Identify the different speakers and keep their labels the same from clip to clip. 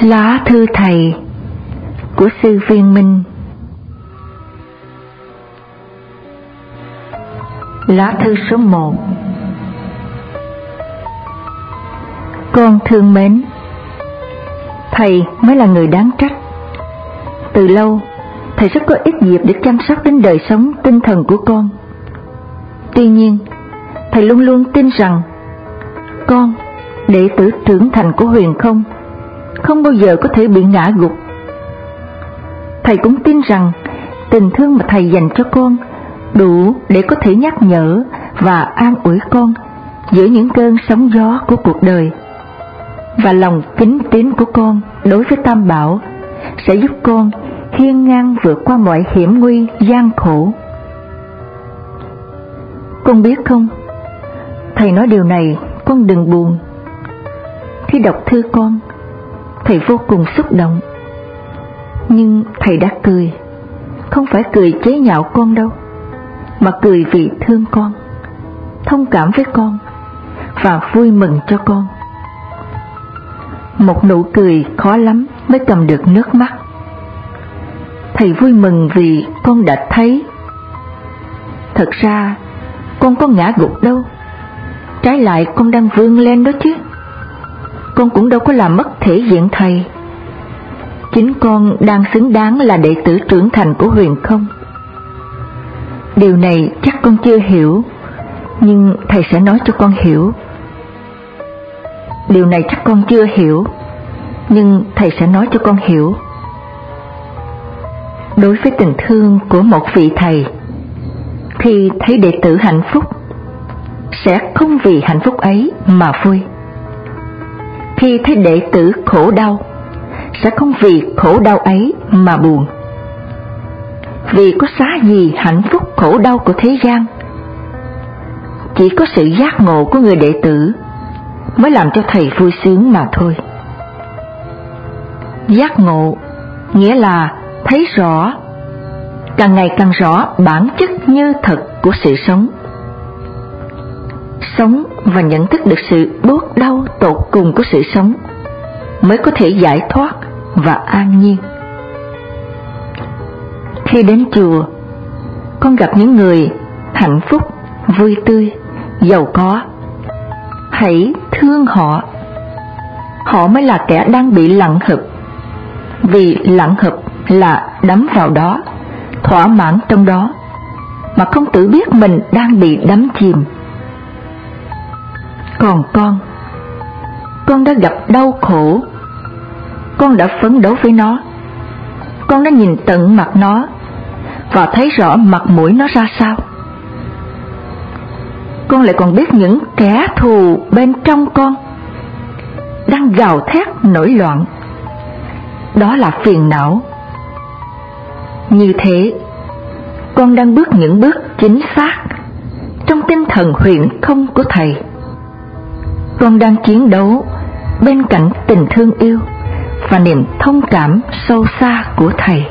Speaker 1: Lá thư thầy của sư Viên Minh. Lá thư số 1. Con thương mến, thầy mới là người đáng trách. Từ lâu, thầy rất có ít dịp để chăm sóc đến đời sống tinh thần của con. Tuy nhiên, thầy luôn luôn tin rằng con, đệ tử trưởng thành của Huyền không bao giờ có thể bị ngã gục. Thầy cũng tin rằng tình thương mà thầy dành cho con đủ để có thể nhắc nhở và an ủi con giữa những cơn sóng gió của cuộc đời, và lòng kính tín của con đối với Tam Bảo sẽ giúp con hiên ngang vượt qua mọi hiểm nguy gian khổ. Con biết không, thầy nói điều này con đừng buồn. Khi đọc thư con, thầy vô cùng xúc động. Nhưng thầy đã cười, không phải cười chế nhạo con đâu, mà cười vì thương con, thông cảm với con và vui mừng cho con. Một nụ cười khó lắm mới cầm được nước mắt. Thầy vui mừng vì con đã thấy. Thật ra con có ngã gục đâu, trái lại con đang vươn lên đó chứ. Con cũng đâu có làm mất thể diện thầy. Chính con đang xứng đáng là đệ tử trưởng thành của Huyền không. Điều này chắc con chưa hiểu, nhưng thầy sẽ nói cho con hiểu. Điều này chắc con chưa hiểu, nhưng thầy sẽ nói cho con hiểu. Đối với tình thương của một vị thầy, khi thấy đệ tử hạnh phúc, sẽ không vì hạnh phúc ấy mà vui. Khi thấy đệ tử khổ đau, sẽ không vì khổ đau ấy mà buồn. Vì có xá gì hạnh phúc khổ đau của thế gian. Chỉ có sự giác ngộ của người đệ tử mới làm cho thầy vui sướng mà thôi. Giác ngộ nghĩa là thấy rõ, càng ngày càng rõ bản chất như thật của sự sống. Sống và nhận thức được sự đốt đau tột cùng của sự sống mới có thể giải thoát và an nhiên. Khi đến chùa, con gặp những người hạnh phúc, vui tươi, giàu có. Hãy thương họ. Họ mới là kẻ đang bị lặng hụp. Vì lặng hụp là đắm vào đó, thỏa mãn trong đó, mà không tự biết mình đang bị đắm chìm. Còn con đã gặp đau khổ, con đã phấn đấu với nó, con đã nhìn tận mặt nó và thấy rõ mặt mũi nó ra sao. Con lại còn biết những kẻ thù bên trong con đang gào thét nổi loạn. Đó là phiền não. Như thế, con đang bước những bước chính xác trong tinh thần huyền không của thầy. Con đang chiến đấu bên cạnh tình thương yêu và niềm thông cảm sâu xa của thầy.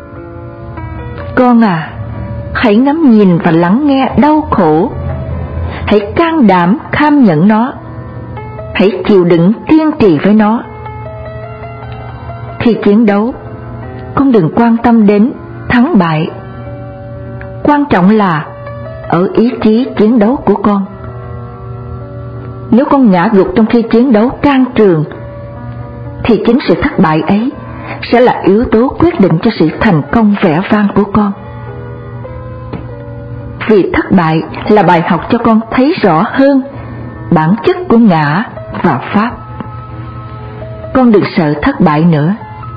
Speaker 1: Con à, hãy ngắm nhìn và lắng nghe đau khổ. Hãy can đảm kham nhận nó. Hãy chịu đựng kiên trì với nó. Khi chiến đấu, con đừng quan tâm đến thắng bại. Quan trọng là ở ý chí chiến đấu của con. Nếu con ngã gục trong khi chiến đấu can trường, thì chính sự thất bại ấy sẽ là yếu tố quyết định cho sự thành công vẻ vang của con. Vì thất bại là bài học cho con thấy rõ hơn bản chất của ngã và pháp. Con đừng sợ thất bại nữa.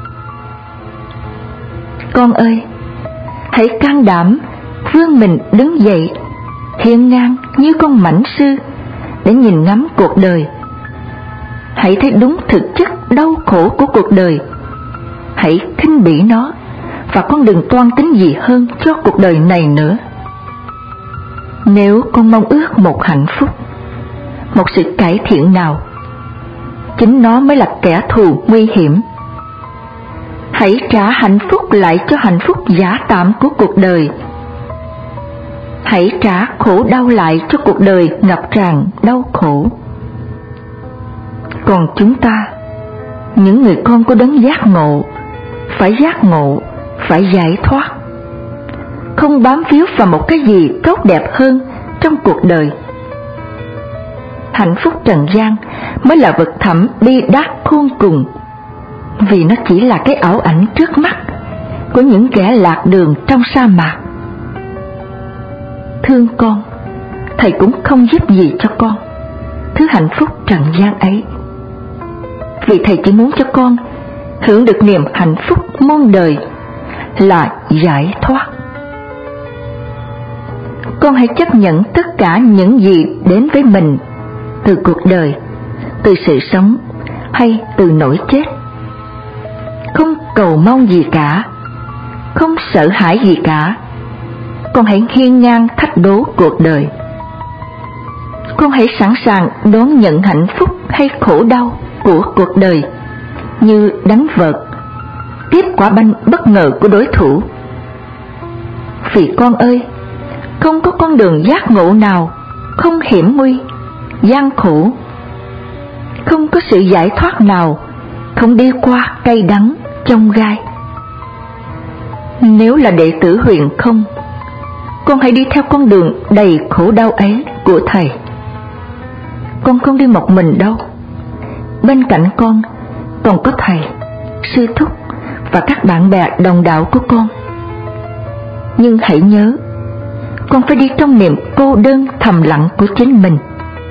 Speaker 1: Con ơi, hãy can đảm vươn mình đứng dậy, hiên ngang như con mãnh sư để nhìn ngắm cuộc đời. Hãy thấy đúng thực chất đau khổ của cuộc đời. Hãy khinh bỉ nó, và con đừng toan tính gì hơn cho cuộc đời này nữa. Nếu con mong ước một hạnh phúc, một sự cải thiện nào, chính nó mới là kẻ thù nguy hiểm. Hãy trả hạnh phúc lại cho hạnh phúc giả tạm của cuộc đời. Hãy trả khổ đau lại cho cuộc đời ngập tràn đau khổ. Còn chúng ta, những người con của đấng giác ngộ, phải giải thoát. Không bám víu vào một cái gì tốt đẹp hơn trong cuộc đời. Hạnh phúc trần gian mới là vực thẳm bi đát khôn cùng, vì nó chỉ là cái ảo ảnh trước mắt của những kẻ lạc đường trong sa mạc. Thương con, Thầy cũng không giúp gì cho con thứ hạnh phúc trần gian ấy, vì Thầy chỉ muốn cho con hưởng được niềm hạnh phúc muôn đời là giải thoát. Con hãy chấp nhận tất cả những gì đến với mình từ cuộc đời, từ sự sống hay từ nỗi chết. Không cầu mong gì cả, không sợ hãi gì cả. Con hãy hiên ngang thách đố cuộc đời. Con hãy sẵn sàng đón nhận hạnh phúc hay khổ đau của cuộc đời như đánh vợt tiếp quả banh bất ngờ của đối thủ. Vì con ơi, không có con đường giác ngộ nào không hiểm nguy, gian khổ. Không có sự giải thoát nào không đi qua cay đắng, chông gai. Nếu là đệ tử Huyền Không, con hãy đi theo con đường đầy khổ đau ấy của Thầy. Con không đi một mình đâu. Bên cạnh con còn có Thầy, sư thúc và các bạn bè đồng đạo của con. Nhưng hãy nhớ, con phải đi trong niềm cô đơn thầm lặng của chính mình.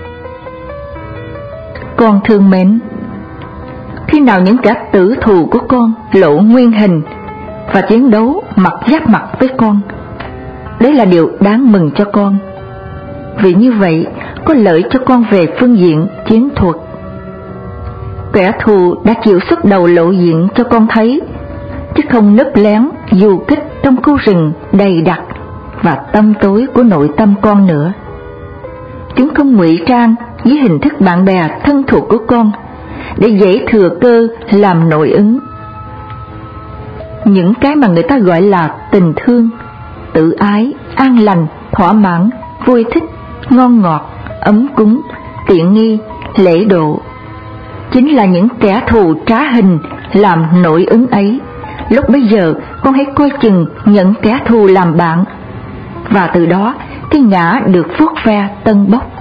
Speaker 1: Con thương mến, khi nào những kẻ tử thù của con lộ nguyên hình và chiến đấu mặt giáp mặt với con, đấy là điều đáng mừng cho con, vì như vậy có lợi cho con về phương diện chiến thuật. Kẻ thù đã chịu xuất đầu lộ diện cho con thấy, chứ không núp lén du kích trong khu rừng đầy đặc và tăm tối của nội tâm con nữa. Chúng không ngụy trang dưới hình thức bạn bè thân thuộc của con để dễ thừa cơ làm nội ứng. Những cái mà người ta gọi là tình thương, tự ái, an lành, thỏa mãn, vui thích, ngon ngọt, ấm cúng, tiện nghi, lễ độ, chính là những kẻ thù trá hình làm nội ứng ấy. Lúc bấy giờ con hãy coi chừng nhận kẻ thù làm bạn, và từ đó cái ngã được vuốt ve tân bốc.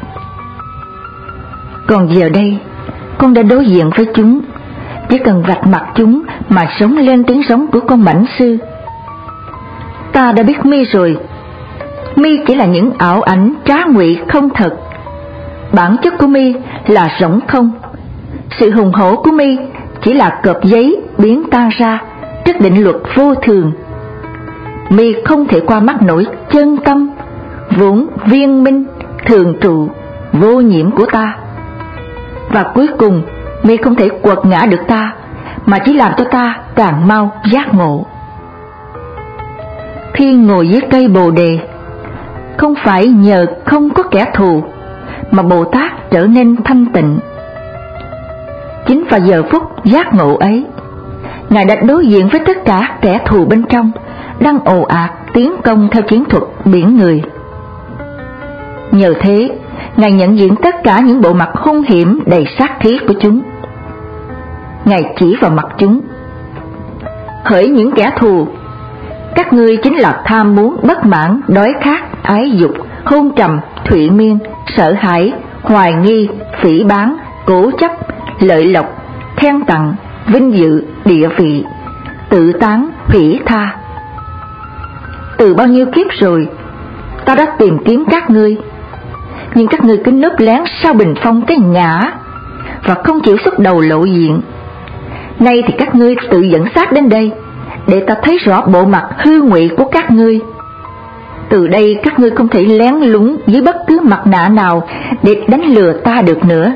Speaker 1: Còn giờ đây con đã đối diện với chúng, chỉ cần vạch mặt chúng mà sống lên tiếng sống của con mãnh sư. Ta đã biết mi rồi, mi chỉ là những ảo ảnh trá ngụy không thật. Bản chất của mi là rỗng không. Sự hùng hổ của mi chỉ là cọp giấy biến tan ra trước định luật vô thường. Mi không thể qua mắt nổi chân tâm vốn viên minh, thường trụ, vô nhiễm của ta. Và cuối cùng mi không thể quật ngã được ta, mà chỉ làm cho ta càng mau giác ngộ. Khi ngồi dưới cây Bồ Đề, không phải nhờ không có kẻ thù mà Bồ Tát trở nên thanh tịnh. Chính vào giờ phút giác ngộ ấy, Ngài đã đối diện với tất cả kẻ thù bên trong đang ồ ạt tiến công theo chiến thuật biển người. Nhờ thế, Ngài nhận diện tất cả những bộ mặt hung hiểm đầy sát khí của chúng. Ngài chỉ vào mặt chúng: hỡi những kẻ thù, các ngươi chính là tham muốn, bất mãn, đói khát, ái dục, hôn trầm, thụy miên, sợ hãi, hoài nghi, phỉ báng, cố chấp, lợi lộc, khen tặng, vinh dự, địa vị, tự tán, hủy tha. Từ bao nhiêu kiếp rồi, ta đã tìm kiếm các ngươi, nhưng các ngươi cứ núp lén sau bình phong cái ngã và không chịu xuất đầu lộ diện. Nay thì các ngươi tự dẫn xác đến đây để ta thấy rõ bộ mặt hư ngụy của các ngươi. Từ đây các ngươi không thể lén lúng dưới bất cứ mặt nạ nào để đánh lừa ta được nữa.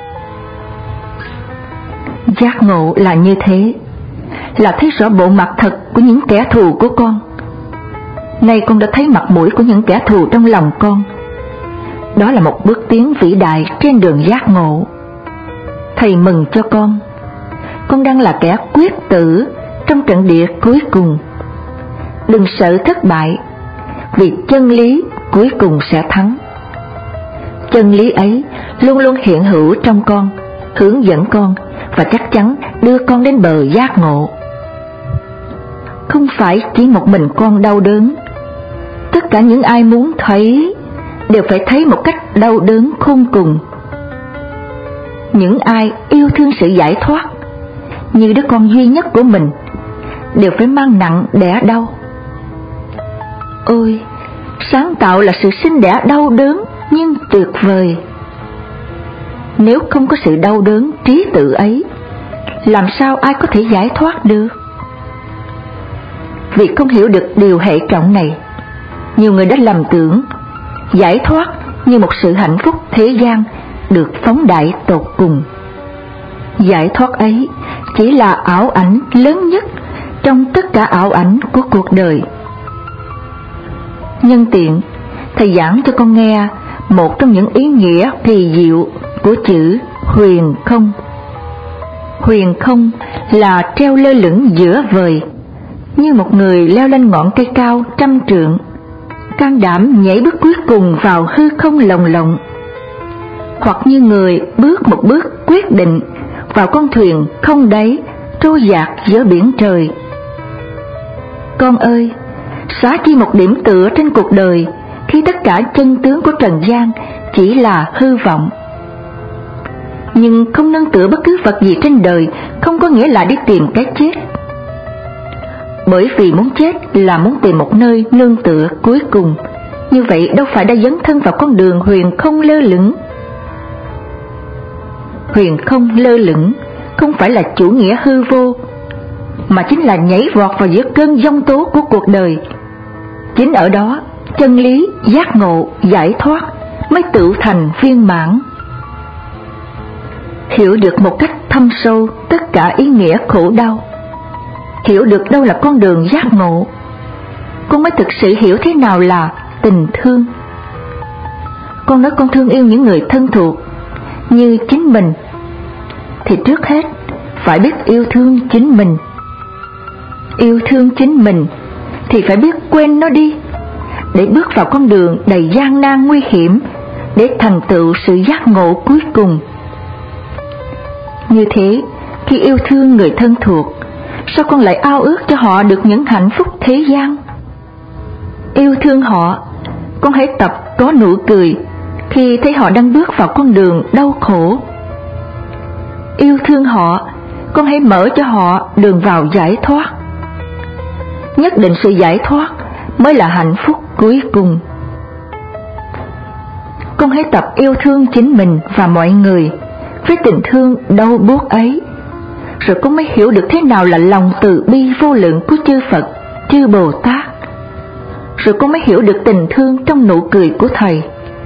Speaker 1: Giác ngộ là như thế, là thấy rõ bộ mặt thật của những kẻ thù của con. Nay con đã thấy mặt mũi của những kẻ thù trong lòng con. Đó là một bước tiến vĩ đại trên đường giác ngộ. Thầy mừng cho con đang là kẻ quyết tử trong trận địa cuối cùng. Đừng sợ thất bại, vì chân lý cuối cùng sẽ thắng. Chân lý ấy luôn luôn hiện hữu trong con, hướng dẫn con và chắc chắn đưa con đến bờ giác ngộ. Không phải chỉ một mình con đau đớn, tất cả những ai muốn thấy đều phải thấy một cách đau đớn khôn cùng. Những ai yêu thương sự giải thoát như đứa con duy nhất của mình đều phải mang nặng đẻ đau. Ôi, sáng tạo là sự sinh đẻ đau đớn nhưng tuyệt vời. Nếu không có sự đau đớn trí tự ấy, làm sao ai có thể giải thoát được? Vì không hiểu được điều hệ trọng này, nhiều người đã lầm tưởng giải thoát như một sự hạnh phúc thế gian được phóng đại tột cùng. Giải thoát ấy chỉ là ảo ảnh lớn nhất trong tất cả ảo ảnh của cuộc đời. Nhân tiện, thầy giảng cho con nghe một trong những ý nghĩa kỳ diệu của chữ huyền không. Huyền không là treo lơ lửng giữa vời, như một người leo lên ngọn cây cao 100 trượng, can đảm nhảy bước cuối cùng vào hư không lồng lộng, hoặc như người bước một bước quyết định vào con thuyền không đáy trôi dạt giữa biển trời. Con ơi, xóa chi một điểm tựa trên cuộc đời khi tất cả chân tướng của trần gian chỉ là hư vọng. Nhưng không nương tựa bất cứ vật gì trên đời không có nghĩa là đi tìm cái chết. Bởi vì muốn chết là muốn tìm một nơi nương tựa cuối cùng, như vậy đâu phải đã dấn thân vào con đường huyền không lơ lửng. Huyền không lơ lửng không phải là chủ nghĩa hư vô, mà chính là nhảy vọt vào giữa cơn giông tố của cuộc đời. Chính ở đó, chân lý, giác ngộ, giải thoát mới tựu thành viên mãn. Hiểu được một cách thâm sâu tất cả ý nghĩa khổ đau, hiểu được đâu là con đường giác ngộ, con mới thực sự hiểu thế nào là tình thương. Con nói con thương yêu những người thân thuộc như chính mình, thì trước hết phải biết yêu thương chính mình. Yêu thương chính mình thì phải biết quên nó đi, để bước vào con đường đầy gian nan nguy hiểm, để thành tựu sự giác ngộ cuối cùng. Như thế, khi yêu thương người thân thuộc, sao con lại ao ước cho họ được những hạnh phúc thế gian? Yêu thương họ, con hãy tập có nụ cười khi thấy họ đang bước vào con đường đau khổ. Yêu thương họ, con hãy mở cho họ đường vào giải thoát. Nhất định sự giải thoát mới là hạnh phúc cuối cùng. Con hãy tập yêu thương chính mình và mọi người với tình thương đau buốt ấy, rồi con mới hiểu được thế nào là lòng từ bi vô lượng của chư Phật, chư Bồ Tát. Rồi con mới hiểu được tình thương trong nụ cười của Thầy.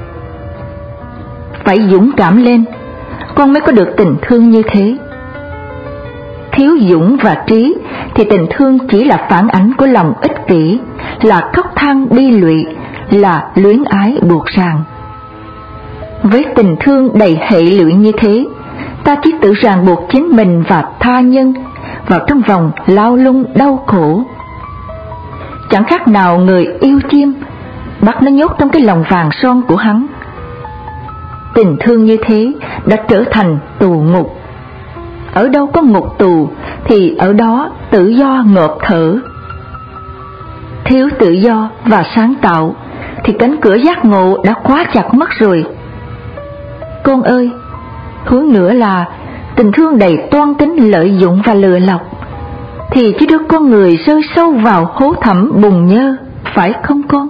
Speaker 1: Phải dũng cảm lên, con mới có được tình thương như thế. Thiếu dũng và trí thì tình thương chỉ là phản ảnh của lòng ích kỷ, là khóc than bi lụy, là luyến ái buộc ràng. Với tình thương đầy hệ lụy như thế, ta chỉ tự ràng buộc chính mình và tha nhân vào trong vòng lao lung đau khổ. Chẳng khác nào người yêu chim bắt nó nhốt trong cái lồng vàng son của hắn. Tình thương như thế đã trở thành tù ngục. Ở đâu có ngục tù thì ở đó tự do ngộp thở. Thiếu tự do và sáng tạo thì cánh cửa giác ngộ đã khóa chặt mất rồi. Con ơi, huống nữa là tình thương đầy toan tính lợi dụng và lừa lọc, thì chỉ đưa con người rơi sâu vào hố thẳm bùn nhơ, phải không con?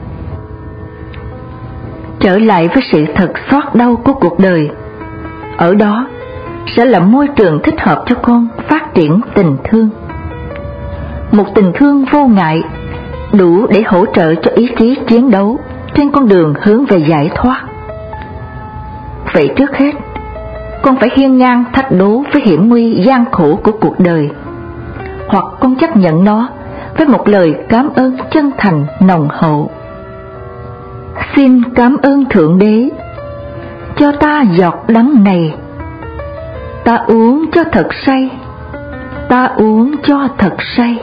Speaker 1: Trở lại với sự thật xót đau của cuộc đời, ở đó sẽ là môi trường thích hợp cho con phát triển tình thương. Một tình thương vô ngại, đủ để hỗ trợ cho ý chí chiến đấu trên con đường hướng về giải thoát. Vậy trước hết, con phải hiên ngang thách đố với hiểm nguy gian khổ của cuộc đời, hoặc con chấp nhận nó với một lời cảm ơn chân thành nồng hậu. Xin cảm ơn Thượng Đế, cho ta giọt đắng này, ta uống cho thật say, ta uống cho thật say.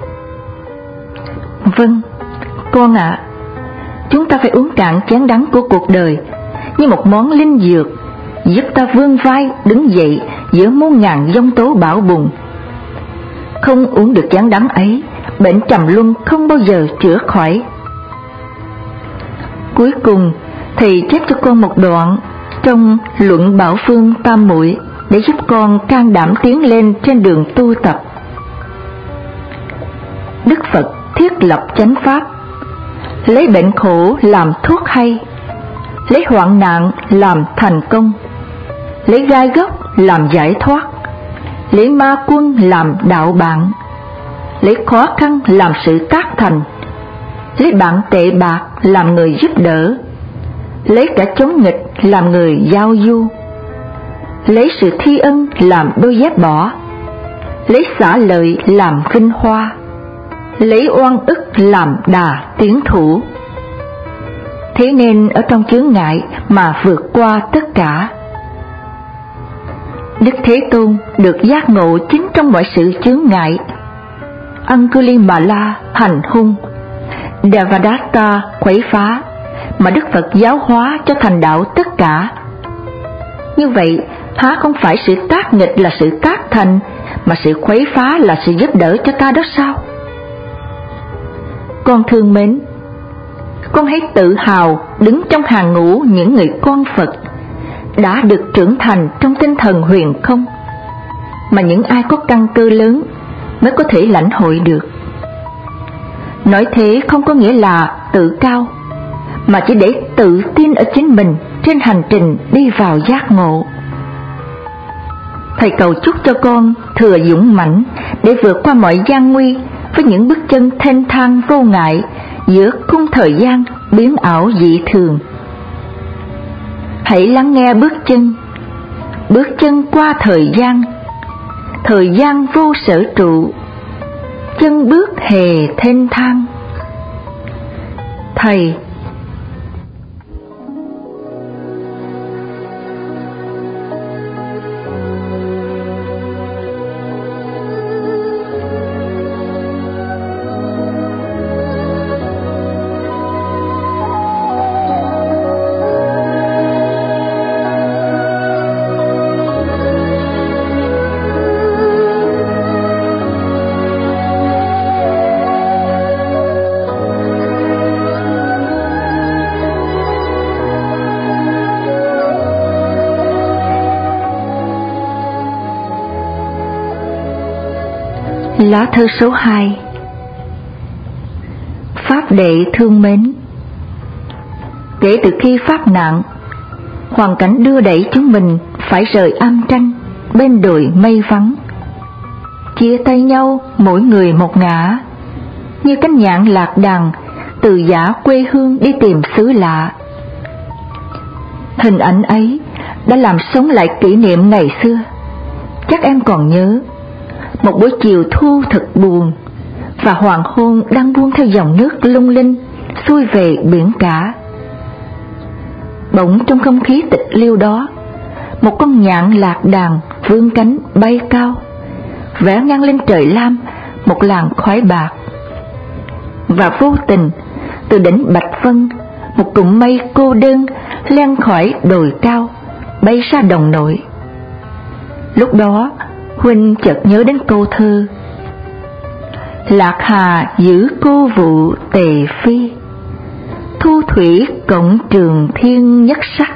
Speaker 1: Vâng, con chúng ta phải uống cạn chén đắng của cuộc đời như một món linh dược, giúp ta vươn vai đứng dậy giữa muôn ngàn giông tố bão bùng. Không uống được chén đắng ấy, bệnh trầm luân không bao giờ chữa khỏi. Cuối cùng, thầy chép cho con một đoạn trong Luận Bảo Phương Tam Muội để giúp con can đảm tiến lên trên đường tu tập. Đức Phật thiết lập chánh pháp, lấy bệnh khổ làm thuốc hay, lấy hoạn nạn làm thành công, lấy gai góc làm giải thoát, lấy ma quân làm đạo bạn, lấy khó khăn làm sự tác thành, lấy bạn tệ bạc làm người giúp đỡ, lấy cả chống nghịch làm người giao du, lấy sự thi ân làm đôi dép bỏ, lấy xả lợi làm vinh hoa, lấy oan ức làm đà tiến thủ. Thế nên ở trong chướng ngại mà vượt qua tất cả. Đức Thế Tôn được giác ngộ chính trong mọi sự chướng ngại. Angulimala hành hung, Devadatta quấy phá, mà Đức Phật giáo hóa cho thành đạo tất cả. Như vậy, há không phải sự tác nghịch là sự tác thành, mà sự khuấy phá là sự giúp đỡ cho ta đó sao? Con thương mến, con hãy tự hào đứng trong hàng ngũ những người con Phật đã được trưởng thành trong tinh thần huyền không, mà những ai có căn cơ lớn mới có thể lãnh hội được. Nói thế không có nghĩa là tự cao, mà chỉ để tự tin ở chính mình trên hành trình đi vào giác ngộ. Thầy cầu chúc cho con thừa dũng mãnh để vượt qua mọi gian nguy với những bước chân thênh thang vô ngại giữa khung thời gian biến ảo dị thường. Hãy lắng nghe bước chân qua thời gian vô sở trụ, chân bước hề thênh thang. Thầy. Lá thư số 2. Pháp đệ thương mến, kể từ khi pháp nạn, hoàn cảnh đưa đẩy chúng mình phải rời am tranh bên đồi mây vắng, chia tay nhau mỗi người một ngả, như cánh nhạn lạc đàn từ giã quê hương đi tìm xứ lạ. Hình ảnh ấy đã làm sống lại kỷ niệm ngày xưa. Chắc em còn nhớ một buổi chiều thu thật buồn, và hoàng hôn đang buông theo dòng nước lung linh xuôi về biển cả. Bỗng trong không khí tịch liêu đó, một con nhạn lạc đàn vươn cánh bay cao, vẽ ngang lên trời lam một làn khói bạc. Và vô tình, từ đỉnh Bạch Vân, một cụm mây cô đơn len khỏi đồi cao, bay ra đồng nội. Lúc đó, Huynh chợt nhớ đến câu thơ: Lạc hà giữ cô vụ tề phi, thu thủy cộng trường thiên nhất sắc.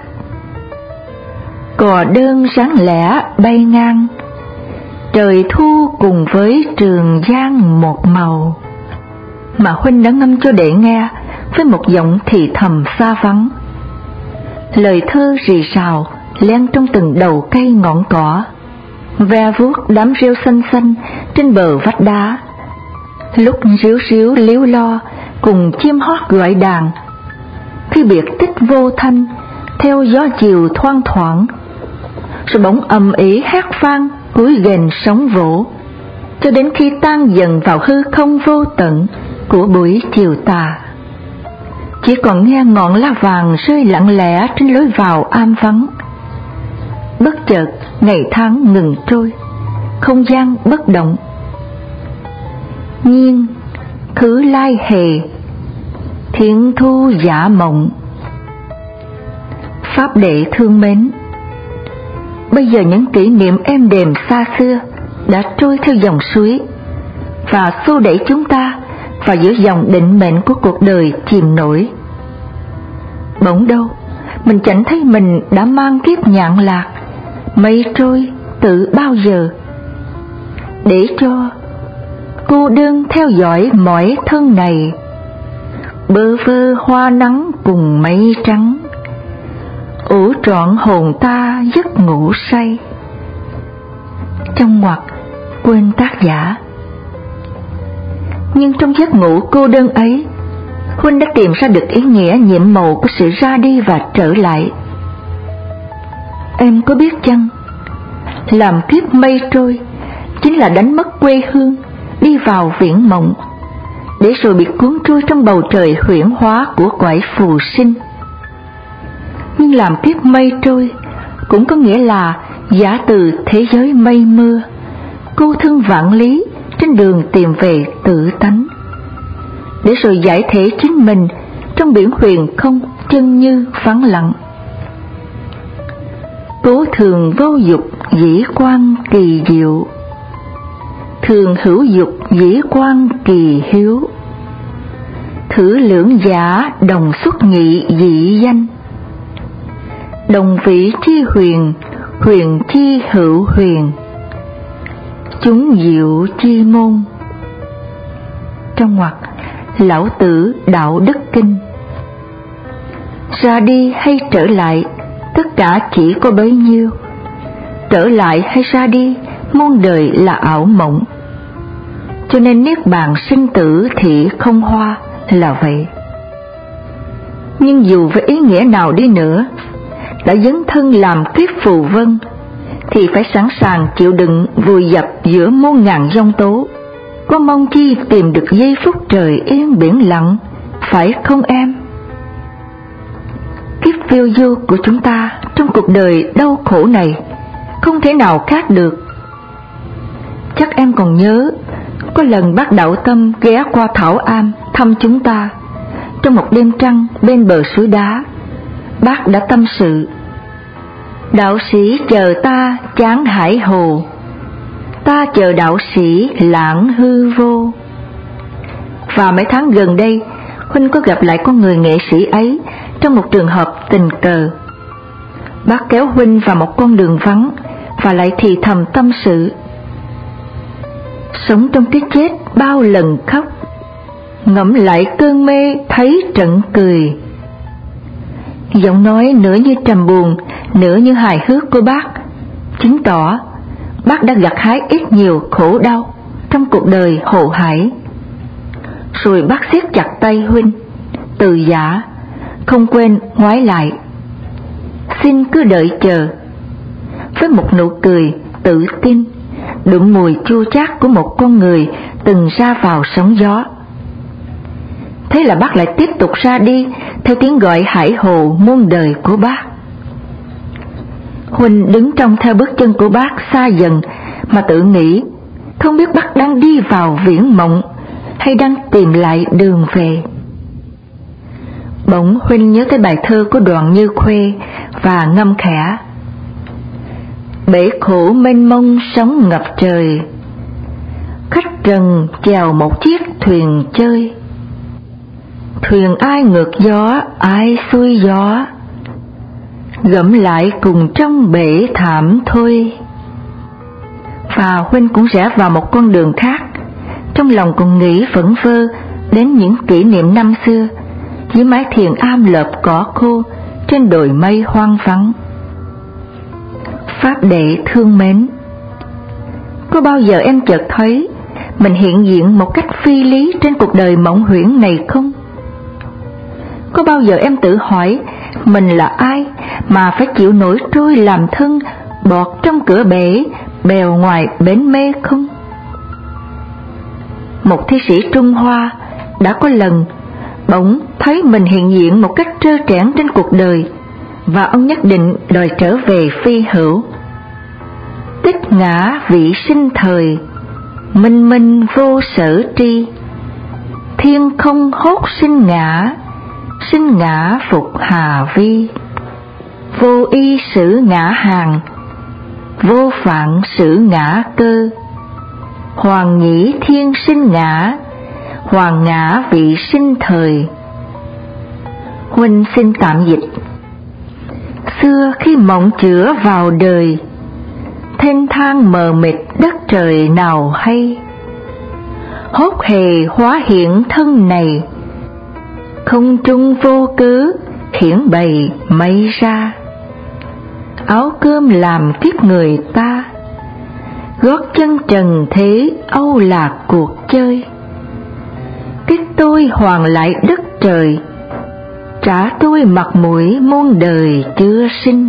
Speaker 1: Cò đơn sáng lẻ bay ngang, trời thu cùng với trường giang một màu. Mà Huynh đã ngâm cho đệ nghe với một giọng thì thầm xa vắng. Lời thơ rì rào len trong từng đầu cây ngọn cỏ, ve vuốt đám rêu xanh xanh trên bờ vách đá. Lúc ríu ríu líu lo cùng chim hót gọi đàn, khi biệt tích vô thanh theo gió chiều thoang thoảng, rồi bỗng ầm ĩ hát vang cuối ghềnh sóng vỗ, cho đến khi tan dần vào hư không vô tận của buổi chiều tà. Chỉ còn nghe ngọn lá vàng rơi lặng lẽ trên lối vào am vắng. Bất chợt ngày tháng ngừng trôi, không gian bất động. Nhiên khứ lai hề, thiện thu giả mộng. Pháp đệ thương mến, bây giờ những kỷ niệm êm đềm xa xưa đã trôi theo dòng suối và xô đẩy chúng ta vào giữa dòng định mệnh của cuộc đời chìm nổi. Bỗng đâu mình chẳng thấy mình đã mang kiếp nhạn lạc, mây trôi từ bao giờ, để cho cô đơn theo dõi mỏi thân này, bơ vơ hoa nắng cùng mây trắng, ủ trọn hồn ta giấc ngủ say. Trong ngoặc quên tác giả. Nhưng trong giấc ngủ cô đơn ấy, Huynh đã tìm ra được ý nghĩa nhiệm màu của sự ra đi và trở lại. Em có biết chăng, làm kiếp mây trôi chính là đánh mất quê hương, đi vào viễn mộng, để rồi bị cuốn trôi trong bầu trời huyễn hóa của cõi phù sinh. Nhưng làm kiếp mây trôi cũng có nghĩa là giả từ thế giới mây mưa, cô thân vạn lý trên đường tìm về tự tánh, để rồi giải thể chính mình trong biển huyền không chân như vắng lặng. Cố thường vô dục dĩ quan kỳ diệu, thường hữu dục dĩ quan kỳ hiếu, thử lưỡng giả đồng xuất nghị dị danh, đồng vị chi huyền, huyền chi hữu huyền, chúng diệu chi môn. Trong ngoặc Lão Tử Đạo Đức Kinh. Ra đi hay trở lại, tất cả chỉ có bấy nhiêu. Trở lại hay ra đi, muôn đời là ảo mộng. Cho nên niết bàn sinh tử thì không hoa là vậy. Nhưng dù với ý nghĩa nào đi nữa, đã dấn thân làm kiếp phù vân, thì phải sẵn sàng chịu đựng vùi dập giữa muôn ngàn giông tố. Có mong chi tìm được giây phút trời yên biển lặng, phải không em? Kiếp phiêu du của chúng ta trong cuộc đời đau khổ này không thể nào khác được. Chắc em còn nhớ, có lần bác Đạo Tâm ghé qua Thảo Am thăm chúng ta. Trong một đêm trăng bên bờ suối đá, bác đã tâm sự: đạo sĩ chờ ta chán hải hồ, ta chờ đạo sĩ lãng hư vô. Và mấy tháng gần đây, Huynh có gặp lại con người nghệ sĩ ấy trong một trường hợp tình cờ. Bác kéo Huynh vào một con đường vắng và lại thì thầm tâm sự: sống trong cái chết bao lần khóc, ngẫm lại cơn mê thấy trận cười. Giọng nói nửa như trầm buồn, nửa như hài hước của bác chứng tỏ bác đã gặt hái ít nhiều khổ đau trong cuộc đời hộ hải. Rồi bác siết chặt tay Huynh, từ giã, không quên ngoái lại: xin cứ đợi chờ. Với một nụ cười tự tin, đượm mùi chua chát của một con người từng ra vào sóng gió. Thế là bác lại tiếp tục ra đi theo tiếng gọi hải hồ muôn đời của bác. Huynh đứng trông theo bước chân của bác xa dần mà tự nghĩ không biết bác đang đi vào viễn mộng hay đang tìm lại đường về. Bỗng Huynh nhớ tới bài thơ của Đoàn Như Khuê và ngâm khẽ: bể khổ mênh mông sóng ngập trời, khách trần chèo một chiếc thuyền chơi. Thuyền ai ngược gió ai xuôi gió, gẫm lại cùng trong bể thảm thôi. Và Huynh cũng rẽ vào một con đường khác, trong lòng còn nghĩ vẩn vơ đến những kỷ niệm năm xưa dưới mái thiền am lợp cỏ khô trên đồi mây hoang vắng. Pháp đệ thương mến, có bao giờ em chợt thấy mình hiện diện một cách phi lý trên cuộc đời mộng huyễn này không? Có bao giờ em tự hỏi mình là ai mà phải chịu nổi trôi làm thân bọt trong cửa bể, bèo ngoài bến mê không? Một thi sĩ Trung Hoa đã có lần bỗng thấy mình hiện diện một cách trơ trẽn trên cuộc đời, và ông nhất định đòi trở về phi hữu. Tích ngã vị sinh thời, minh minh vô sở tri, thiên không hốt sinh ngã phục hà vi. Vô y sử ngã hàng, vô phạn sử ngã cơ. Hoàng nhĩ thiên sinh ngã, hoàng ngã vị sinh thời. Huynh xin tạm dịch. Xưa khi mộng chữa vào đời, thênh thang mờ mịt đất trời nào hay. Hốt hề hóa hiện thân này, không trung vô cớ khiển bày mây ra. Áo cơm làm kiếp người ta, gót chân trần thế âu là cuộc chơi. Kích tôi hoàn lại đất trời, trả tôi mặt mũi muôn đời chưa sinh.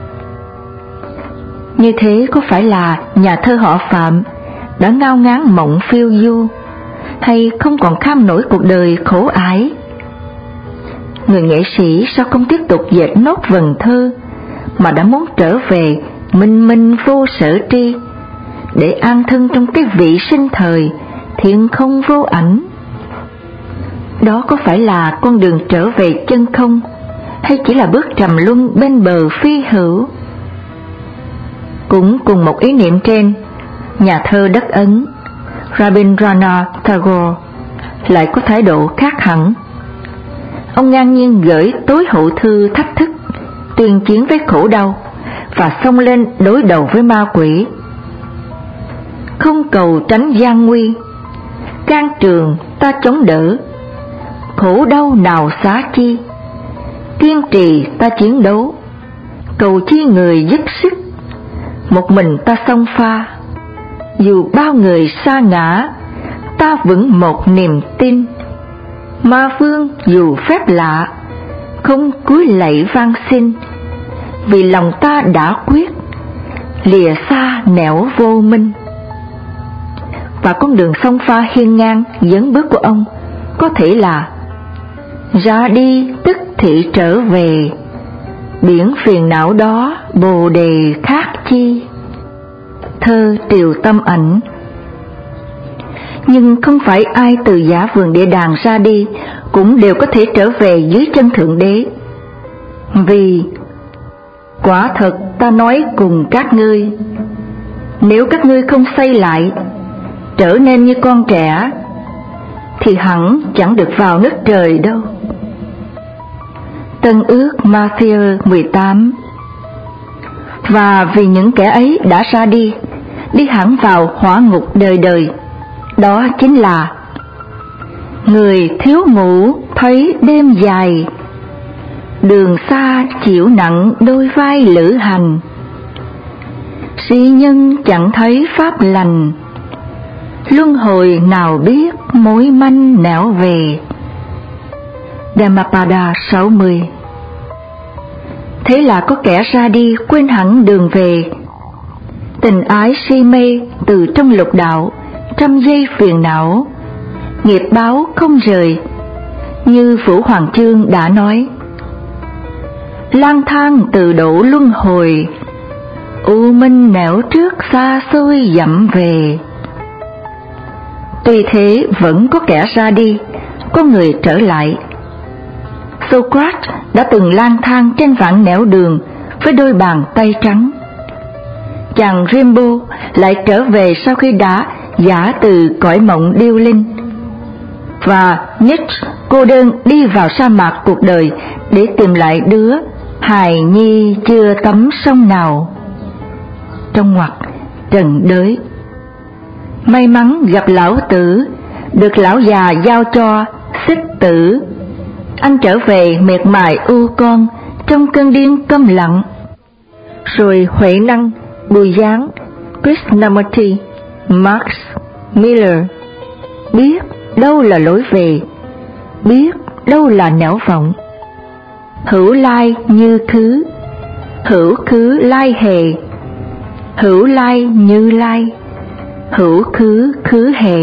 Speaker 1: Như thế có phải là nhà thơ họ Phạm đã ngao ngán mộng phiêu du, hay không còn kham nổi cuộc đời khổ ải? Người nghệ sĩ sao không tiếp tục dệt nốt vần thơ, mà đã muốn trở về minh minh vô sở tri, để an thân trong cái vị sinh thời thiên không vô ảnh? Đó có phải là con đường trở về chân không, hay chỉ là bước trầm luân bên bờ phi hữu? Cũng cùng một ý niệm trên, nhà thơ đất Ấn Rabindranath Tagore lại có thái độ khác hẳn. Ông ngang nhiên gửi tối hậu thư thách thức, tuyên chiến với khổ đau và xông lên đối đầu với ma quỷ. Không cầu tránh gian nguy, can trường ta chống đỡ, khổ đau nào xá chi, kiên trì ta chiến đấu, cầu chi người giúp sức, một mình ta xông pha. Dù bao người sa ngã, ta vững một niềm tin, ma vương dù phép lạ, không cúi lạy van xin, vì lòng ta đã quyết, lìa xa nẻo vô minh. Và con đường xông pha hiên ngang dẫn bước của ông có thể là: ra đi tức thị trở về, biển phiền não đó bồ đề khác chi. Thơ Tiều Tâm Ảnh. Nhưng không phải ai từ giả vườn địa đàng ra đi cũng đều có thể trở về dưới chân Thượng Đế. Vì quả thật ta nói cùng các ngươi, nếu các ngươi không xây lại, trở nên như con trẻ, thì hẳn chẳng được vào nước trời đâu. Tân ước Matthew 18. Và vì những kẻ ấy đã ra đi, đi hẳn vào hỏa ngục đời đời, đó chính là: người thiếu ngủ thấy đêm dài, đường xa chịu nặng đôi vai lữ hành, si nhân chẳng thấy pháp lành, luân hồi nào biết mối manh nẻo về. Dhammapada 60. Thế là có kẻ ra đi quên hẳn đường về, tình ái si mê từ trong lục đạo, trăm giây phiền não, nghiệp báo không rời. Như Vũ Hoàng Chương đã nói: lang thang từ độ luân hồi, u minh nẻo trước xa xôi dặm về. Tuy thế vẫn có kẻ ra đi, có người trở lại. Socrates đã từng lang thang trên vạn nẻo đường với đôi bàn tay trắng. Chàng Rimbaud lại trở về sau khi đã giả từ cõi mộng điêu linh. Và Nietzsche cô đơn đi vào sa mạc cuộc đời để tìm lại đứa hài nhi chưa tắm sông nào. Trong ngoặc Trần Đới. May mắn gặp lão tử, được lão già giao cho Xích Tử. Anh trở về miệt mài ưu con trong cơn điên câm lặng. Rồi Huệ Năng, Bùi Giáng, Krishnamurti, Marx, Miller biết đâu là lối về, biết đâu là nẻo vọng. Hữu lai như khứ, hữu khứ lai hề, hữu lai như lai, hữu khứ khứ hề.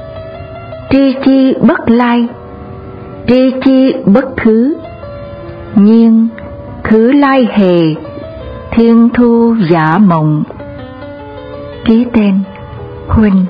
Speaker 1: Tri chi bất lai, tri chi bất khứ, nhiên khứ lai hề, thiên thu giả mộng. Ký tên Huynh.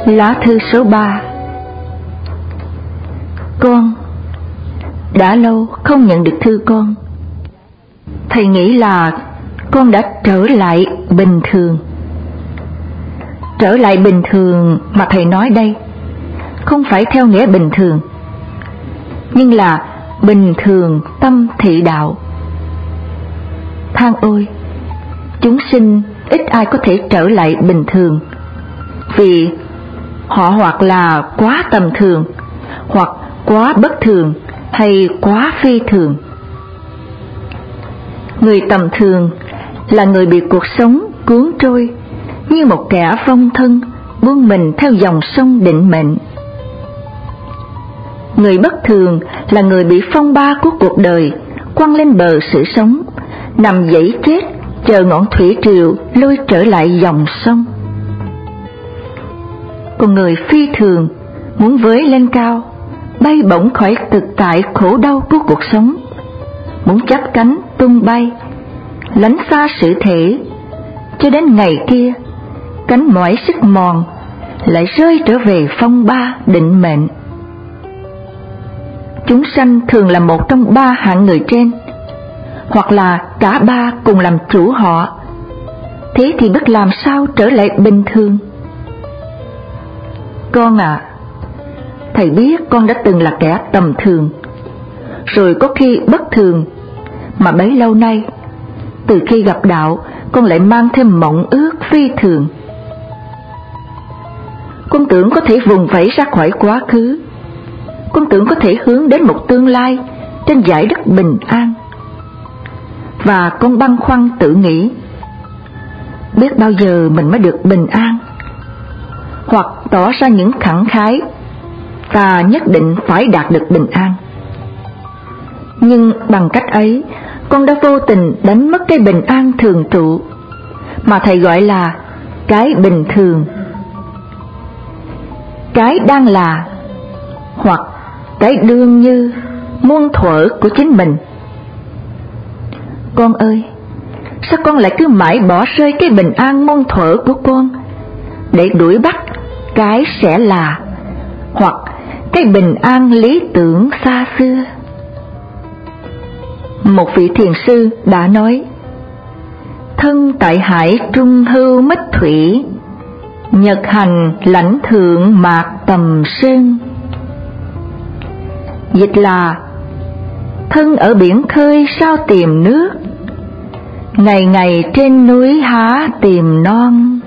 Speaker 1: Lá thư số 3. Con, đã lâu không nhận được thư con. Thầy nghĩ là con đã trở lại bình thường. Trở lại bình thường mà thầy nói đây không phải theo nghĩa bình thường, nhưng là bình thường tâm thị đạo. Than ôi, chúng sinh ít ai có thể trở lại bình thường, vì họ hoặc là quá tầm thường, hoặc quá bất thường, hay quá phi thường. Người tầm thường là người bị cuộc sống cuốn trôi như một kẻ vong thân buông mình theo dòng sông định mệnh. Người bất thường là người bị phong ba của cuộc đời quăng lên bờ sự sống, nằm dãy chết chờ ngọn thủy triều lôi trở lại dòng sông. Còn người phi thường muốn với lên cao, bay bổng khỏi thực tại khổ đau của cuộc sống, muốn chắp cánh tung bay, lánh xa sự thể, cho đến ngày kia cánh mỏi sức mòn lại rơi trở về phong ba định mệnh. Chúng sanh thường là một trong ba hạng người trên, hoặc là cả ba cùng làm chủ họ. Thế thì biết làm sao trở lại bình thường? Con à, thầy biết con đã từng là kẻ tầm thường, rồi có khi bất thường, mà bấy lâu nay, từ khi gặp đạo, con lại mang thêm mộng ước phi thường. Con tưởng có thể vùng vẫy ra khỏi quá khứ, con tưởng có thể hướng đến một tương lai trên dải đất bình an. Và con băn khoăn tự nghĩ, biết bao giờ mình mới được bình an, hoặc tỏ ra những khẳng khái, ta nhất định phải đạt được bình an. Nhưng bằng cách ấy, con đã vô tình đánh mất cái bình an thường trụ, mà thầy gọi là cái bình thường, cái đang là, hoặc cái đương như, muôn thuở của chính mình. Con ơi, sao con lại cứ mãi bỏ rơi cái bình an muôn thuở của con để đuổi bắt cái sẽ là, hoặc cái bình an lý tưởng xa xưa? Một vị thiền sư đã nói, thân tại hải trung hưu mất thủy, nhật hành lãnh thượng mạc tầm sơn. Dịch là, thân ở biển khơi sao tìm nước, ngày ngày trên núi há tìm non.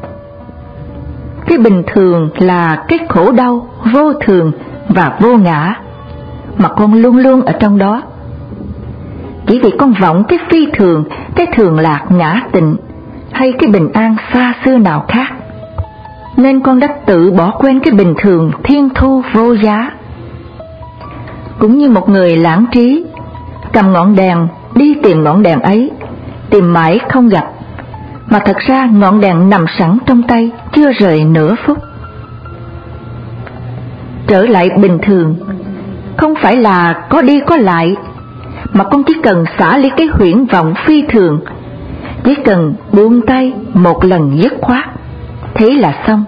Speaker 1: Cái bình thường là cái khổ đau vô thường và vô ngã, mà con luôn luôn ở trong đó. Chỉ vì con vọng cái phi thường, cái thường lạc ngã tịnh, hay cái bình an xa xưa nào khác, nên con đã tự bỏ quên cái bình thường thiên thu vô giá. Cũng như một người lãng trí, cầm ngọn đèn đi tìm ngọn đèn ấy, tìm mãi không gặp, mà thật ra ngọn đèn nằm sẵn trong tay, chưa rời nửa phút. Trở lại bình thường không phải là có đi có lại, mà con chỉ cần xả ly cái huyễn vọng phi thường, chỉ cần buông tay một lần dứt khoát, thế là xong.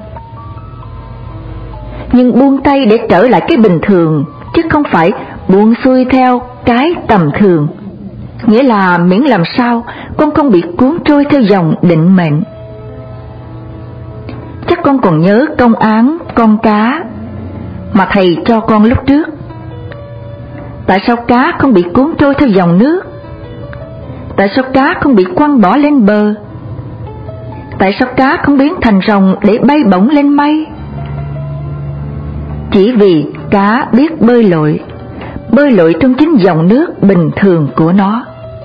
Speaker 1: Nhưng buông tay để trở lại cái bình thường, chứ không phải buông xuôi theo cái tầm thường, nghĩa là miễn làm sao con không bị cuốn trôi theo dòng định mệnh. Chắc con còn nhớ công án con cá mà thầy cho con lúc trước. Tại sao cá không bị cuốn trôi theo dòng nước? Tại sao cá không bị quăng bỏ lên bờ? Tại sao cá không biến thành rồng để bay bổng lên mây? Chỉ vì cá biết bơi lội trong chính dòng nước bình thường của nó.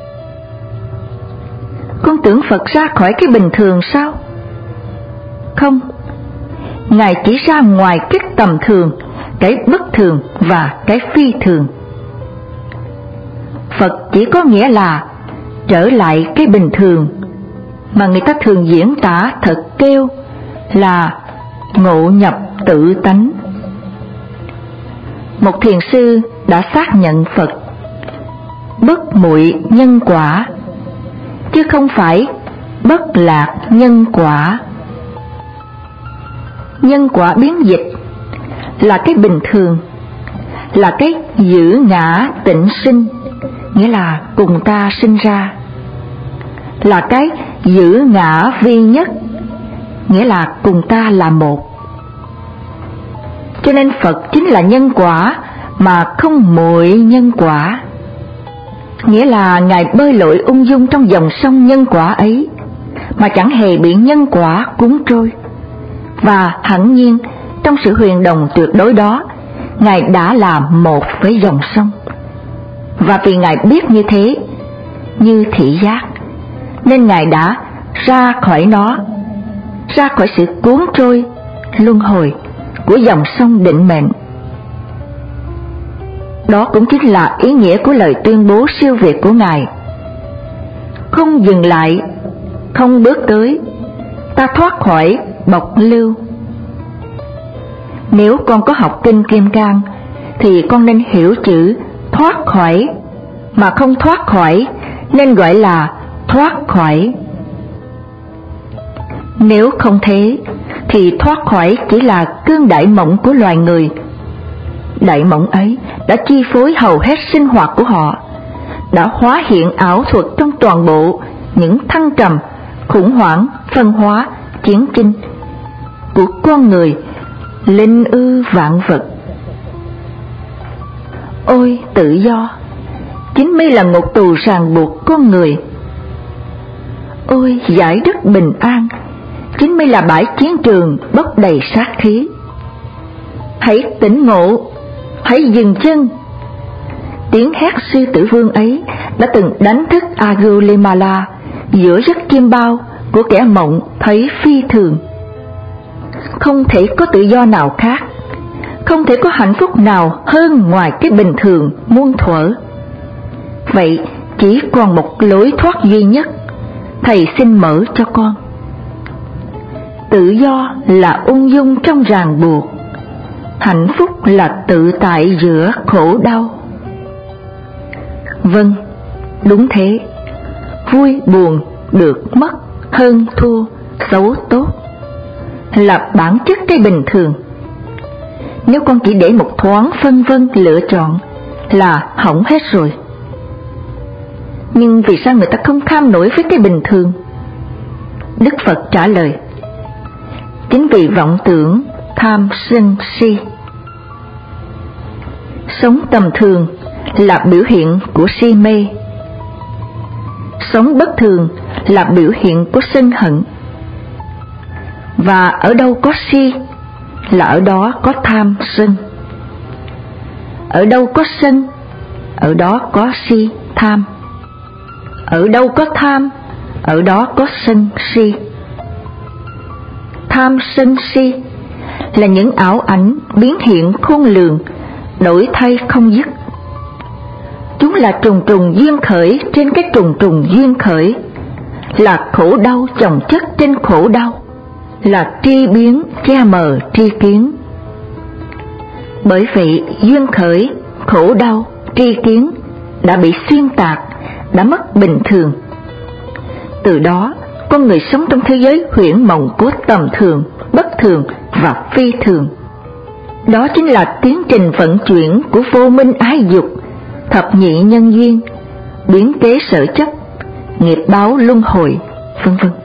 Speaker 1: Con tưởng Phật ra khỏi cái bình thường sao? Không, Ngài chỉ ra ngoài cái tầm thường, cái bất thường và cái phi thường. Phật chỉ có nghĩa là trở lại cái bình thường, mà người ta thường diễn tả thật kêu là ngộ nhập tự tánh. Một thiền sư đã xác nhận Phật bất muội nhân quả, chứ không phải bất lạc nhân quả. nhân quả biến dịch, là cái bình thường, là cái giữ ngã tịnh sinh, nghĩa là cùng ta sinh ra, là cái giữ ngã vi nhất, nghĩa là cùng ta là một. Cho nên Phật chính là nhân quả mà không muội nhân quả, nghĩa là Ngài bơi lội ung dung trong dòng sông nhân quả ấy mà chẳng hề bị nhân quả cuốn trôi. Và hẳn nhiên trong sự huyền đồng tuyệt đối đó, Ngài đã là một với dòng sông. Và vì Ngài biết như thế, như thị giác, nên Ngài đã ra khỏi nó, ra khỏi sự cuốn trôi, luân hồi của dòng sông định mệnh. Đó cũng chính là ý nghĩa của lời tuyên bố siêu việt của Ngài. Không dừng lại, không bước tới, ta thoát khỏi bọc lưu. Nếu con có học kinh Kim Cang thì con nên hiểu chữ thoát khỏi, mà không thoát khỏi nên gọi là thoát khỏi. Nếu không thế thì thoát khỏi chỉ là cơn đại mộng của loài người. Đại mộng ấy đã chi phối hầu hết sinh hoạt của họ, đã hóa hiện ảo thuật trong toàn bộ những thăng trầm, khủng hoảng, phân hóa, chiến tranh của con người, linh ư vạn vật. Ôi tự do, chính mới là ngục tù ràng buộc con người. Ôi giải đất bình an, chính mới là bãi chiến trường bốc đầy sát khí. Hãy tỉnh ngộ, hãy dừng chân. Tiếng hét sư tử vương ấy đã từng đánh thức Agulimala giữa giấc chiêm bao của kẻ mộng thấy phi thường. Không thể có tự do nào khác, không thể có hạnh phúc nào hơn ngoài cái bình thường muôn thuở. Vậy chỉ còn một lối thoát duy nhất, Thầy xin mở cho con. Tự do là ung dung trong ràng buộc, hạnh phúc là tự tại giữa khổ đau. Vâng, đúng thế. Vui buồn, được mất, hơn thua, xấu tốt là bản chất cái bình thường. Nếu con chỉ để một thoáng phân vân lựa chọn là hỏng hết rồi. Nhưng vì sao người ta không kham nổi với cái bình thường? Đức Phật trả lời: chính vì vọng tưởng, tham sân si. Sống tầm thường là biểu hiện của si mê, sống bất thường là biểu hiện của sân hận. Và ở đâu có si là ở đó có tham sân, ở đâu có sân ở đó có si tham, ở đâu có tham ở đó có sân si. Tham sân si là những ảo ảnh biến hiện khôn lường, đổi thay không dứt. Chúng là trùng trùng duyên khởi trên cái trùng trùng duyên khởi, là khổ đau chồng chất trên khổ đau, là tri biến che mờ tri kiến. Bởi vậy duyên khởi, khổ đau, tri kiến đã bị xuyên tạc, đã mất bình thường. Từ đó con người sống trong thế giới huyễn mộng của tầm thường, bất thường và phi thường. Đó chính là tiến trình vận chuyển của vô minh ái dục, thập nhị nhân duyên, biến kế sở chấp, nghiệp báo luân hồi, vân vân.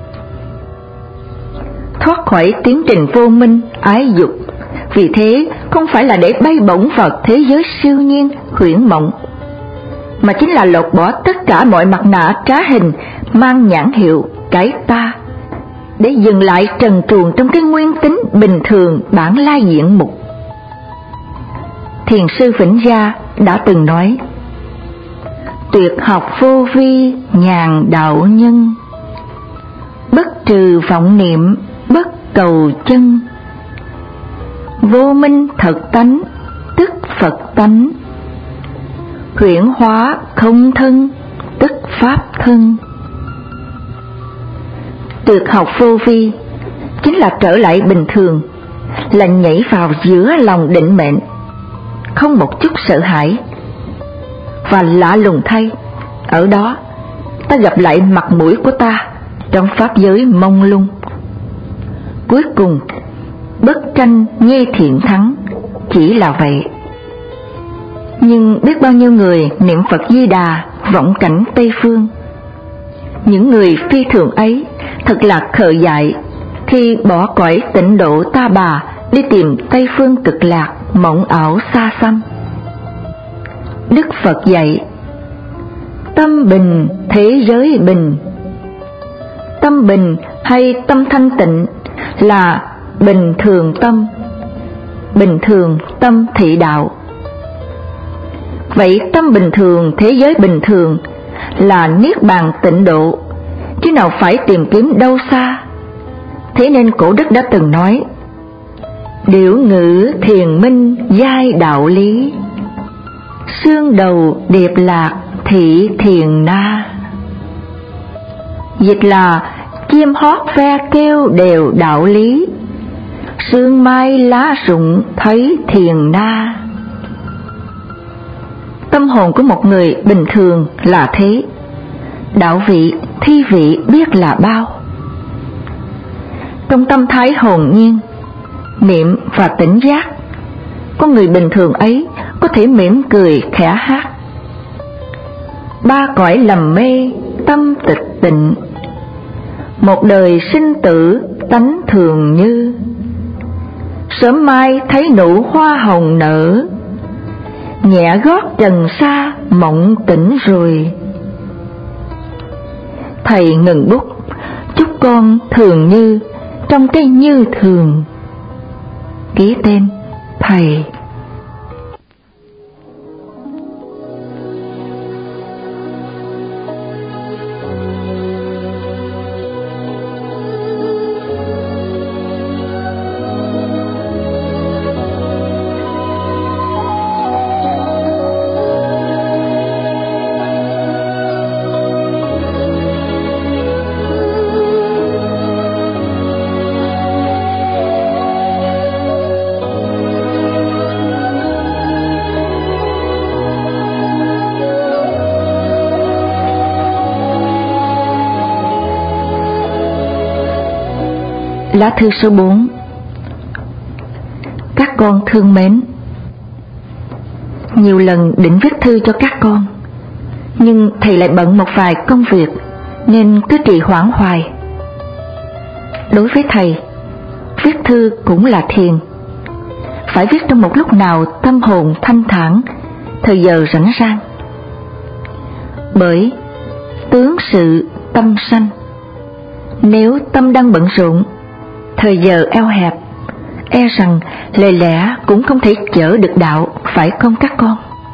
Speaker 1: Thoát khỏi tiến trình vô minh ái dục, vì thế không phải là để bay bổng vào thế giới siêu nhiên huyễn mộng, mà chính là lột bỏ tất cả mọi mặt nạ trá hình mang nhãn hiệu cái ta, để dừng lại trần truồng trong cái nguyên tính bình thường bản lai diện mục. Thiền sư Vĩnh Gia đã từng nói: tuyệt học vô vi nhàn đạo nhân, bất trừ vọng niệm bất cầu chân, vô minh thật tánh tức Phật tánh, huyễn hóa không thân tức pháp thân. Tuyệt học vô vi chính là trở lại bình thường, là nhảy vào giữa lòng định mệnh, không một chút sợ hãi. Và lạ lùng thay, ở đó ta gặp lại mặt mũi của ta trong pháp giới mông lung. Cuối cùng bức tranh nghe thiện thắng, chỉ là vậy. Nhưng biết bao nhiêu người niệm Phật Di Đà vọng cảnh Tây Phương. Những người phi thường ấy thật là khờ dại khi bỏ cõi tịnh độ ta bà đi tìm Tây Phương cực lạc mộng ảo xa xăm. Đức Phật dạy: tâm bình thế giới bình. Tâm bình hay tâm thanh tịnh là bình thường tâm, bình thường tâm thị đạo. Vậy tâm bình thường, thế giới bình thường là niết bàn tịnh độ, chứ nào phải tìm kiếm đâu xa. Thế nên cổ đức đã từng nói: điểu ngữ thiền minh giai đạo lý, xương đầu điệp lạc thị thiền na. Dịch là chim hót ve kêu đều đạo lý, sương mai lá rụng thấy thiền na. Tâm hồn của một người bình thường là thế, đạo vị, thi vị biết là bao. Trong tâm thái hồn nhiên, niệm và tỉnh giác, con người bình thường ấy có thể mỉm cười khẽ hát: ba cõi lầm mê tâm tịch tịnh, một đời sinh tử tánh thường như, sớm mai thấy nụ hoa hồng nở, nhẹ gót trần xa mộng tỉnh rồi. Thầy ngừng bút, chúc con thường như trong cái như thường. Ký tên Thầy. Lá thư số 4. Các con thương mến, nhiều lần định viết thư cho các con, nhưng thầy lại bận một vài công việc nên cứ trì hoãn hoài. Đối với thầy, viết thư cũng là thiền, phải viết trong một lúc nào tâm hồn thanh thản, thời giờ rảnh rang. Bởi tướng sự tâm sanh, nếu tâm đang bận rộn, thời giờ eo hẹp, e rằng lời lẽ cũng không thể chở được đạo, phải không các con?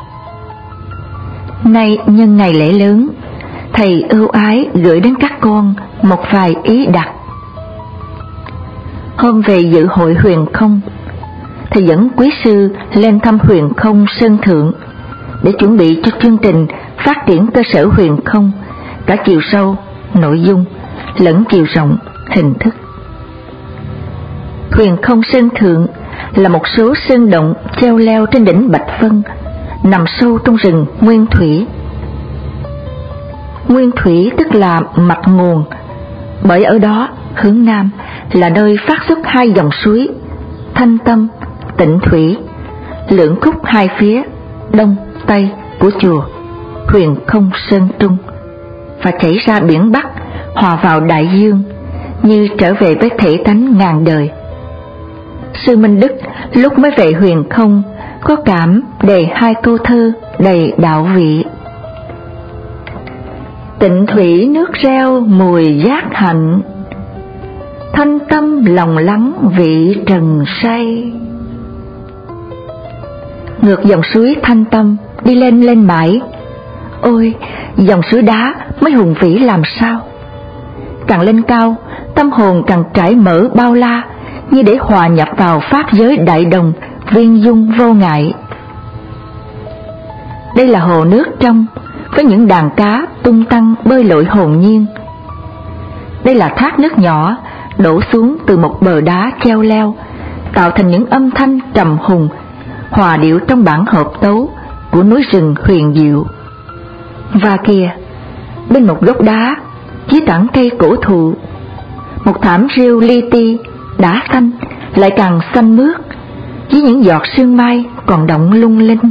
Speaker 1: Nay nhân ngày lễ lớn, thầy ưu ái gửi đến các con một vài ý đặt. Hôm về dự hội Huyền Không, thầy dẫn quý sư lên thăm Huyền Không Sơn Thượng để chuẩn bị cho chương trình phát triển cơ sở Huyền Không, cả chiều sâu, nội dung, lẫn chiều rộng, hình thức. Huyền Không Sơn Thượng là một số sơn động treo leo trên đỉnh Bạch Vân, nằm sâu trong rừng nguyên thủy. Nguyên thủy tức là mạch nguồn, bởi ở đó hướng nam là nơi phát xuất hai dòng suối Thanh Tâm, Tịnh Thủy, lưỡng khúc hai phía đông tây của chùa Huyền Không Sơn Trung, và chảy ra biển Bắc, hòa vào đại dương như trở về với thể tánh ngàn đời. Sư Minh Đức lúc mới về Huyền Không có cảm đề hai câu thơ đầy đạo vị: tịnh thủy nước reo mùi giác hạnh, thanh tâm lòng lắng vị trần say. Ngược dòng suối Thanh Tâm đi lên mãi, ôi dòng suối đá mới hùng vĩ làm sao. Càng lên cao, tâm hồn càng trải mở bao la, như để hòa nhập vào pháp giới đại đồng, viên dung vô ngại. Đây là hồ nước trong, với những đàn cá tung tăng bơi lội hồn nhiên. Đây là thác nước nhỏ đổ xuống từ một bờ đá treo leo, tạo thành những âm thanh trầm hùng, hòa điệu trong bản hợp tấu của núi rừng huyền diệu. Và kìa, bên một gốc đá, dưới tảng cây cổ thụ, một thảm rêu li ti đá xanh lại càng xanh mướt, với những giọt sương mai còn động lung linh.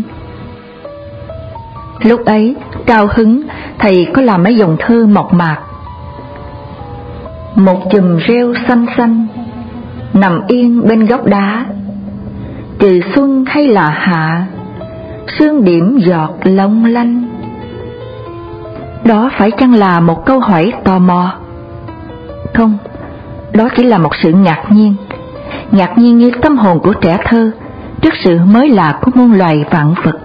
Speaker 1: Lúc ấy cao hứng, thầy có làm mấy dòng thơ mộc mạc. Một chùm rêu xanh xanh nằm yên bên góc đá, trừ xuân hay là hạ, sương điểm giọt long lanh. Đó phải chăng là một câu hỏi tò mò? Không, đó chỉ là một sự ngạc nhiên như tâm hồn của trẻ thơ trước sự mới lạ của muôn loài vạn vật.